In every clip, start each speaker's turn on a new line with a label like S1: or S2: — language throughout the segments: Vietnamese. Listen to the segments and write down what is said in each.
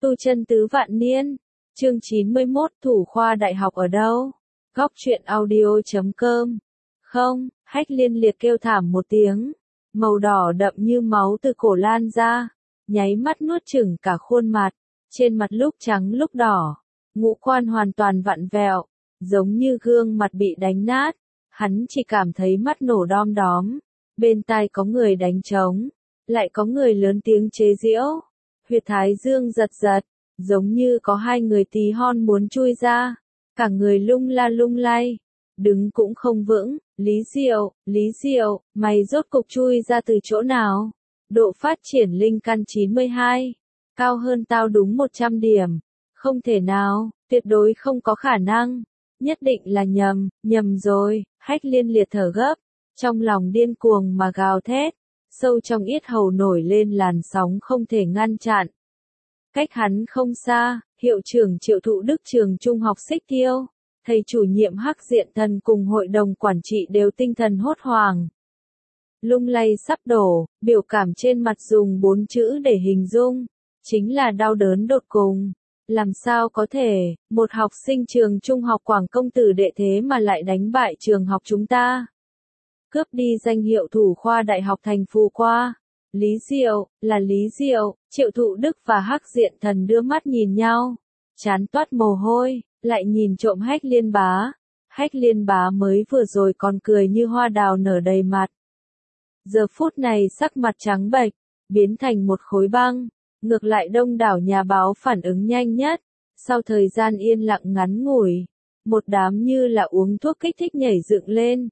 S1: Tu chân tứ vạn niên. Chương 91 thủ khoa đại học ở đâu? Góc truyện audio.com. Không, Hách Liên liệt kêu thảm một tiếng. Màu đỏ đậm như máu từ cổ lan ra. Nháy mắt nuốt chửng cả khuôn mặt. Trên mặt lúc trắng lúc đỏ. Ngũ quan hoàn toàn vặn vẹo. Giống như gương mặt bị đánh nát. Hắn chỉ cảm thấy mắt nổ đom đóm. Bên tai có người đánh trống. Lại có người lớn tiếng chế giễu. Huyệt thái dương giật giật, giống như có hai người tí hon muốn chui ra, cả người lung la lung lay, đứng cũng không vững. Lý Diệu, mày rốt cục chui ra từ chỗ nào? Độ phát triển linh căn 92, cao hơn tao đúng 100 điểm. Không thể nào, tuyệt đối không có khả năng, nhất định là nhầm rồi. Hách Liên liệt thở gấp, trong lòng điên cuồng mà gào thét. Sâu trong yết hầu nổi lên làn sóng không thể ngăn chặn. Cách hắn không xa, hiệu trưởng Triệu Thụ Đức trường trung học Xích Tiêu, thầy chủ nhiệm Hắc Diện Thần cùng hội đồng quản trị đều tinh thần hốt hoảng. Lung lay sắp đổ, biểu cảm trên mặt dùng 4 chữ để hình dung, chính là đau đớn đột cùng. Làm sao có thể, một học sinh trường trung học Quảng Công Tử Đệ thế mà lại đánh bại trường học chúng ta? Cướp đi danh hiệu thủ khoa đại học thành Phù Khoa. Lý Diệu, Triệu Thụ Đức và Hắc Diện Thần đưa mắt nhìn nhau, chán toát mồ hôi, lại nhìn trộm Hách Liên Bá. Hách Liên Bá mới vừa rồi còn cười như hoa đào nở đầy mặt. Giờ phút này sắc mặt trắng bệch, biến thành một khối băng. Ngược lại đông đảo nhà báo phản ứng nhanh nhất. Sau thời gian yên lặng ngắn ngủi, một đám như là uống thuốc kích thích nhảy dựng lên.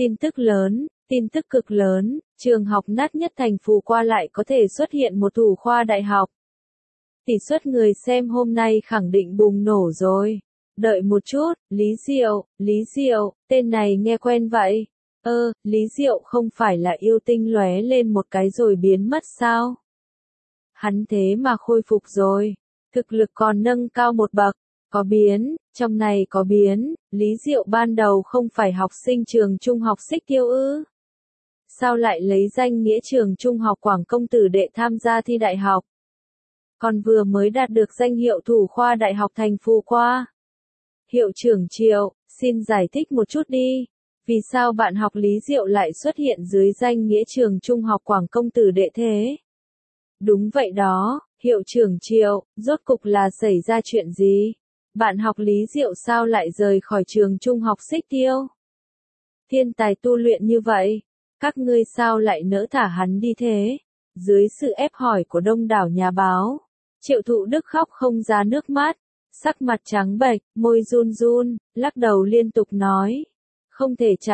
S1: Tin tức cực lớn, trường học nát nhất thành Phù Khoa lại có thể xuất hiện một thủ khoa đại học. Tỷ suất người xem hôm nay khẳng định bùng nổ rồi. Đợi một chút, Lý Diệu, tên này nghe quen vậy. Lý Diệu không phải là yêu tinh lóe lên một cái rồi biến mất sao? Hắn thế mà khôi phục rồi, thực lực còn nâng cao một bậc. Trong này có biến, Lý Diệu ban đầu không phải học sinh trường trung học Xích Tiêu ư? Sao lại lấy danh nghĩa trường trung học Quảng Công Tử Đệ tham gia thi đại học? Còn vừa mới đạt được danh hiệu thủ khoa đại học thành Phù Khoa. Hiệu trưởng Triệu, xin giải thích một chút đi. Vì sao bạn học Lý Diệu lại xuất hiện dưới danh nghĩa trường trung học Quảng Công Tử Đệ thế? Đúng vậy đó, hiệu trưởng Triệu, rốt cục là xảy ra chuyện gì? Bạn học Lý Diệu sao lại rời khỏi trường trung học Xích Tiêu? Thiên tài tu luyện như vậy, các ngươi sao lại nỡ thả hắn đi thế? Dưới sự ép hỏi của đông đảo nhà báo, Triệu Thụ Đức khóc không ra nước mắt, sắc mặt trắng bệch, môi run run, lắc đầu liên tục nói. Không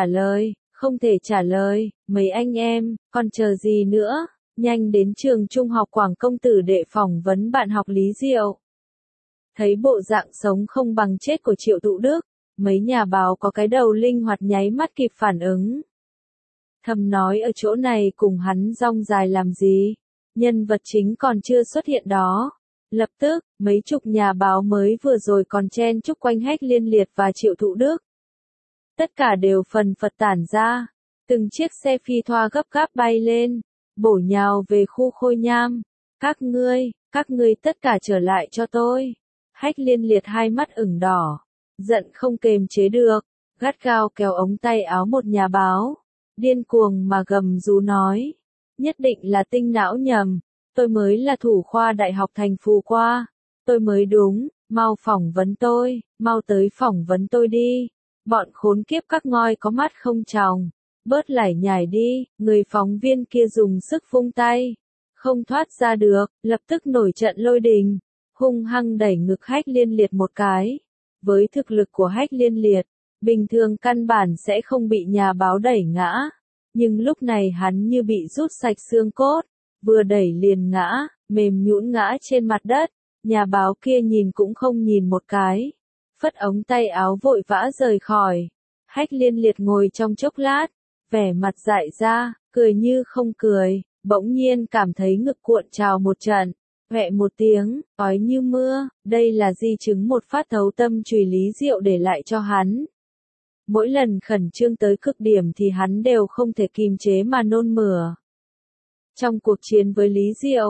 S1: thể trả lời, mấy anh em, còn chờ gì nữa? Nhanh đến trường trung học Quảng Công Tử Đệ phỏng vấn bạn học Lý Diệu. Thấy bộ dạng sống không bằng chết của Triệu Thụ Đức, mấy nhà báo có cái đầu linh hoạt nháy mắt kịp phản ứng. Thầm nói ở chỗ này cùng hắn rong dài làm gì, nhân vật chính còn chưa xuất hiện đó. Lập tức, mấy chục nhà báo mới vừa rồi còn chen chúc quanh Hách Liên liệt và Triệu Thụ Đức. Tất cả đều phần phật tản ra, từng chiếc xe phi thoa gấp gáp bay lên, bổ nhào về khu Khôi Nham. Các ngươi tất cả trở lại cho tôi. Hách Liên liệt hai mắt ửng đỏ, giận không kềm chế được, gắt gao kéo ống tay áo một nhà báo, điên cuồng mà gầm rú nói, nhất định là tinh não nhầm, tôi mới là thủ khoa đại học thành Phù Khoa, tôi mới đúng, mau phỏng vấn tôi, mau tới phỏng vấn tôi đi, bọn khốn kiếp các ngoi có mắt không tròng, bớt lải nhải đi. Người phóng viên kia dùng sức vung tay, không thoát ra được, lập tức nổi trận lôi đình, hung hăng đẩy ngực Hách Liên liệt một cái. Với thực lực của Hách Liên liệt, bình thường căn bản sẽ không bị nhà báo đẩy ngã, nhưng lúc này hắn như bị rút sạch xương cốt, vừa đẩy liền ngã, mềm nhũn ngã trên mặt đất. Nhà báo kia nhìn cũng không nhìn một cái, phất ống tay áo vội vã rời khỏi. Hách Liên liệt ngồi trong chốc lát, vẻ mặt dại ra, cười như không cười, bỗng nhiên cảm thấy ngực cuộn trào một trận, hoẹ một tiếng, ói như mưa. Đây là di chứng một phát thấu tâm chùy Lý Diệu để lại cho hắn. Mỗi lần khẩn trương tới cực điểm thì hắn đều không thể kìm chế mà nôn mửa. Trong cuộc chiến với Lý Diệu,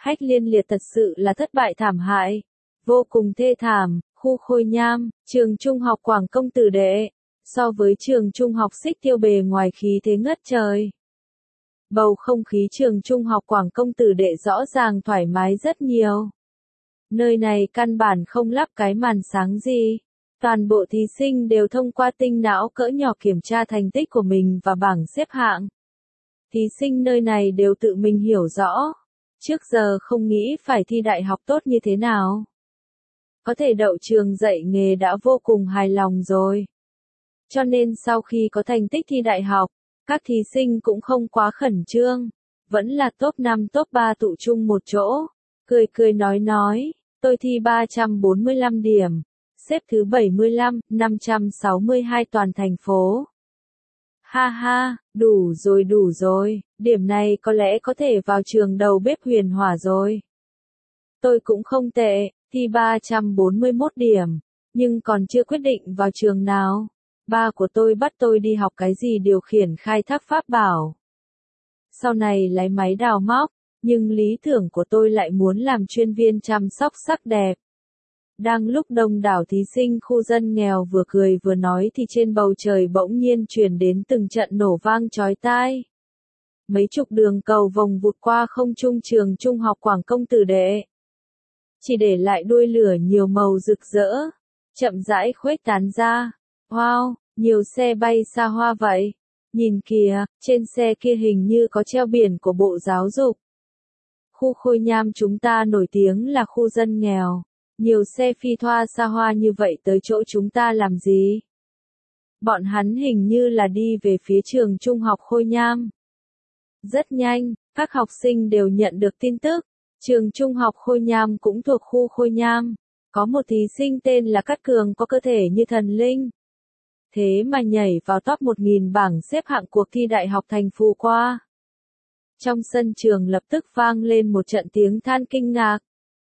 S1: Hách Liên Liệt thật sự là thất bại thảm hại, vô cùng thê thảm. Khu Khôi Nham, trường trung học Quảng Công Tử Đệ, so với trường trung học Xích Tiêu bề ngoài khí thế ngất trời. Bầu không khí trường trung học Quảng Công Tử Đệ rõ ràng thoải mái rất nhiều. Nơi này căn bản không lắp cái màn sáng gì. Toàn bộ thí sinh đều thông qua tinh não cỡ nhỏ kiểm tra thành tích của mình và bảng xếp hạng. Thí sinh nơi này đều tự mình hiểu rõ. Trước giờ không nghĩ phải thi đại học tốt như thế nào. Có thể đậu trường dạy nghề đã vô cùng hài lòng rồi. Cho nên sau khi có thành tích thi đại học, các thí sinh cũng không quá khẩn trương. Vẫn là top 5 top 3 tụ chung một chỗ. Cười cười nói, tôi thi 345 điểm. Xếp thứ 75, 562 toàn thành phố. Ha ha, đủ rồi, điểm này có lẽ có thể vào trường đầu bếp Huyền Hỏa rồi. Tôi cũng không tệ, thi 341 điểm, nhưng còn chưa quyết định vào trường nào. Ba của tôi bắt tôi đi học cái gì điều khiển khai thác pháp bảo. Sau này lấy máy đào móc, nhưng lý tưởng của tôi lại muốn làm chuyên viên chăm sóc sắc đẹp. Đang lúc đông đảo thí sinh khu dân nghèo vừa cười vừa nói thì trên bầu trời bỗng nhiên truyền đến từng trận nổ vang chói tai. Mấy chục đường cầu vòng vụt qua không trung trường trung học Quảng Công Tử Đệ. Chỉ để lại đuôi lửa nhiều màu rực rỡ, chậm rãi khuếch tán ra. Wow, nhiều xe bay xa hoa vậy. Nhìn kìa, trên xe kia hình như có treo biển của Bộ Giáo dục. Khu Khôi Nham chúng ta nổi tiếng là khu dân nghèo. Nhiều xe phi thoa xa hoa như vậy tới chỗ chúng ta làm gì? Bọn hắn hình như là đi về phía trường trung học Khôi Nham. Rất nhanh, các học sinh đều nhận được tin tức. Trường trung học Khôi Nham cũng thuộc khu Khôi Nham. Có một thí sinh tên là Cát Cường có cơ thể như thần linh. Thế mà nhảy vào top 1000 bảng xếp hạng cuộc thi đại học thành Phù Khoa. Trong sân trường lập tức vang lên một trận tiếng than kinh ngạc.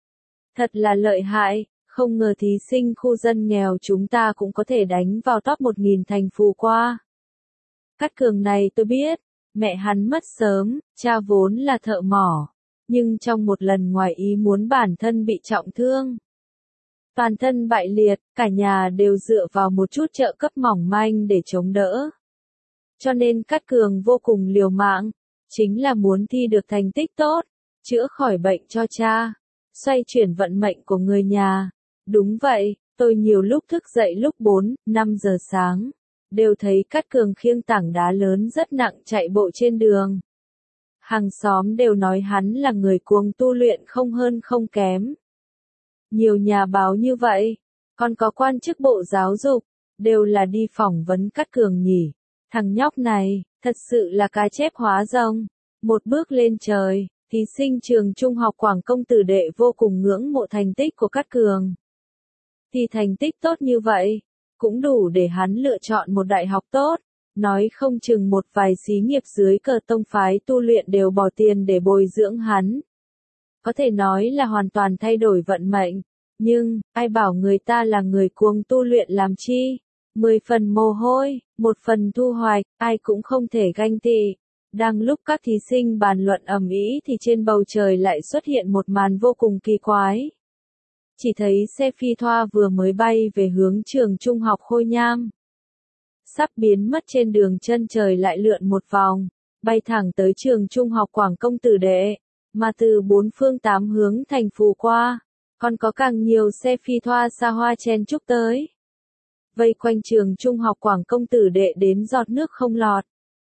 S1: Thật là lợi hại, không ngờ thí sinh khu dân nghèo chúng ta cũng có thể đánh vào top 1000 thành Phù Khoa. Cát Cường này tôi biết, mẹ hắn mất sớm, cha vốn là thợ mỏ, nhưng trong một lần ngoài ý muốn bản thân bị trọng thương. Toàn thân bại liệt, cả nhà đều dựa vào một chút trợ cấp mỏng manh để chống đỡ. Cho nên Cát Cường vô cùng liều mạng, chính là muốn thi được thành tích tốt, chữa khỏi bệnh cho cha, xoay chuyển vận mệnh của người nhà. Đúng vậy, tôi nhiều lúc thức dậy lúc 4, 5 giờ sáng, đều thấy Cát Cường khiêng tảng đá lớn rất nặng chạy bộ trên đường. Hàng xóm đều nói hắn là người cuồng tu luyện không hơn không kém. Nhiều nhà báo như vậy, còn có quan chức Bộ Giáo dục, đều là đi phỏng vấn Cát Cường nhỉ. Thằng nhóc này, thật sự là cá chép hóa rồng. Một bước lên trời, thí sinh trường trung học Quảng Công Tử Đệ vô cùng ngưỡng mộ thành tích của Cát Cường. Thì thành tích tốt như vậy, cũng đủ để hắn lựa chọn một đại học tốt. Nói không chừng một vài xí nghiệp dưới cờ tông phái tu luyện đều bỏ tiền để bồi dưỡng hắn. Có thể nói là hoàn toàn thay đổi vận mệnh. Nhưng, ai bảo người ta là người cuồng tu luyện làm chi? 10 phần mồ hôi, 1 phần thu hoạch, ai cũng không thể ganh tị. Đang lúc các thí sinh bàn luận ầm ĩ thì trên bầu trời lại xuất hiện một màn vô cùng kỳ quái. Chỉ thấy xe phi thoa vừa mới bay về hướng trường trung học Khôi Nham. Sắp biến mất trên đường chân trời lại lượn một vòng, bay thẳng tới trường trung học Quảng Công Tử Đệ, mà từ 4 phương 8 hướng thành Phù Khoa, còn có càng nhiều xe phi thoa xa hoa chen chúc tới. Vây quanh trường trung học Quảng Công Tử Đệ đến giọt nước không lọt.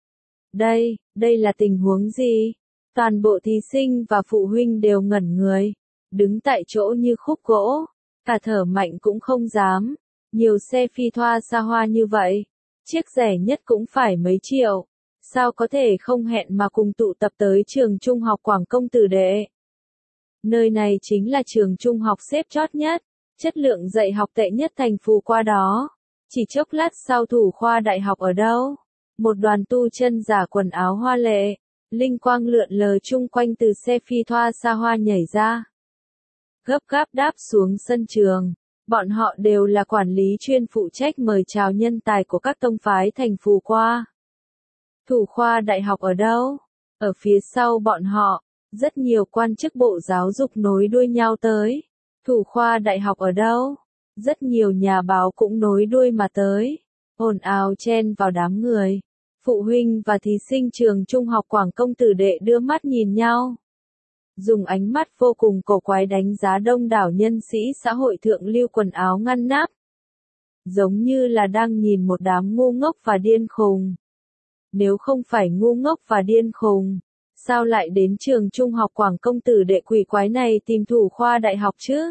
S1: Đây là tình huống gì? Toàn bộ thí sinh và phụ huynh đều ngẩn người, đứng tại chỗ như khúc gỗ, cả thở mạnh cũng không dám. Nhiều xe phi thoa xa hoa như vậy, chiếc rẻ nhất cũng phải mấy triệu, sao có thể không hẹn mà cùng tụ tập tới trường trung học Quảng Công Tử Đệ. Nơi này chính là trường trung học xếp chót nhất, chất lượng dạy học tệ nhất thành Phù Khoa đó. Chỉ chốc lát sau thủ khoa đại học ở đâu? Một đoàn tu chân giả quần áo hoa lệ, linh quang lượn lờ chung quanh từ xe phi thoa xa hoa nhảy ra. Gấp gáp đáp xuống sân trường, bọn họ đều là quản lý chuyên phụ trách mời chào nhân tài của các tông phái thành Phù Khoa. Thủ khoa đại học ở đâu? Ở phía sau bọn họ, Rất nhiều quan chức bộ giáo dục nối đuôi nhau tới. Thủ khoa đại học ở đâu? Rất nhiều nhà báo cũng nối đuôi mà tới. Ồn ào chen vào đám người. Phụ huynh và thí sinh trường trung học Quảng Công Tử Đệ đưa mắt nhìn nhau. Dùng ánh mắt vô cùng cổ quái đánh giá đông đảo nhân sĩ xã hội thượng lưu quần áo ngăn nắp. Giống như là đang nhìn một đám ngu ngốc và điên khùng. Nếu không phải ngu ngốc và điên khùng, sao lại đến trường trung học Quảng Công Tử Đệ quỷ quái này tìm thủ khoa đại học chứ?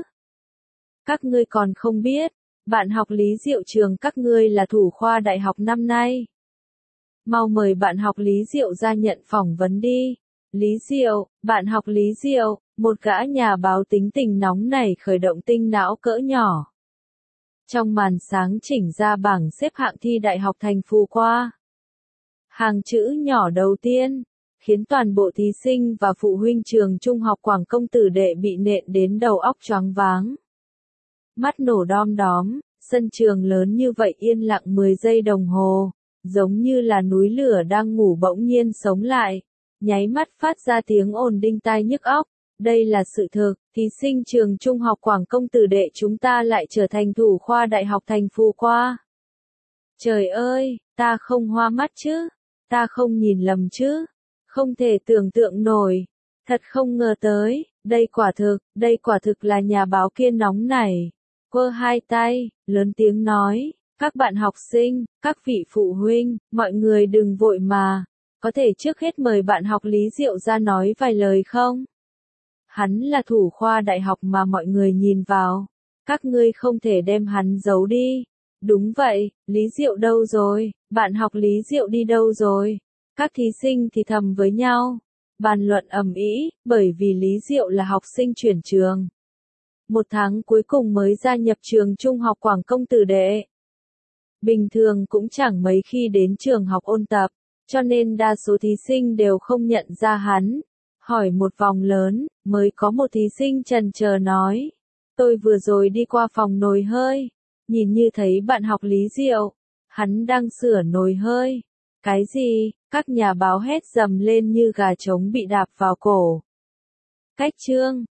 S1: Các ngươi còn không biết, bạn học Lý Diệu trường các ngươi là thủ khoa đại học năm nay. Mau mời bạn học Lý Diệu ra nhận phỏng vấn đi. Lý Diệu, bạn học Lý Diệu, một gã nhà báo tính tình nóng nảy khởi động tinh não cỡ nhỏ. Trong màn sáng chỉnh ra bảng xếp hạng thi đại học thành Phù Khoa. Hàng chữ nhỏ đầu tiên, khiến toàn bộ thí sinh và phụ huynh trường trung học Quảng Công Tử Đệ bị nện đến đầu óc choáng váng. Mắt nổ đom đóm, sân trường lớn như vậy yên lặng 10 giây đồng hồ, giống như là núi lửa đang ngủ bỗng nhiên sống lại, nháy mắt phát ra tiếng ồn đinh tai nhức óc. Đây là sự thực, thí sinh trường trung học Quảng Công Tử Đệ chúng ta lại trở thành thủ khoa đại học thành Phù Khoa. Trời ơi, ta không hoa mắt chứ? Ta không nhìn lầm chứ? Không thể tưởng tượng nổi. Thật không ngờ tới, đây quả thực là nhà báo kia nóng nảy. Quơ hai tay, lớn tiếng nói, các bạn học sinh, các vị phụ huynh, mọi người đừng vội mà. Có thể trước hết mời bạn học Lý Diệu ra nói vài lời không? Hắn là thủ khoa đại học mà mọi người nhìn vào. Các ngươi không thể đem hắn giấu đi. Đúng vậy, Lý Diệu đâu rồi? Bạn học Lý Diệu đi đâu rồi? Các thí sinh thì thầm với nhau. Bàn luận ầm ĩ, bởi vì Lý Diệu là học sinh chuyển trường. 1 tháng cuối cùng mới gia nhập trường trung học Quảng Công Tử Đệ. Bình thường cũng chẳng mấy khi đến trường học ôn tập, cho nên đa số thí sinh đều không nhận ra hắn. Hỏi một vòng lớn, mới có một thí sinh chần chờ nói. Tôi vừa rồi đi qua phòng nồi hơi, nhìn như thấy bạn học Lý Diệu. Hắn đang sửa nồi hơi. Cái gì? Các nhà báo hét dầm lên như gà trống bị đạp vào cổ. Cách chương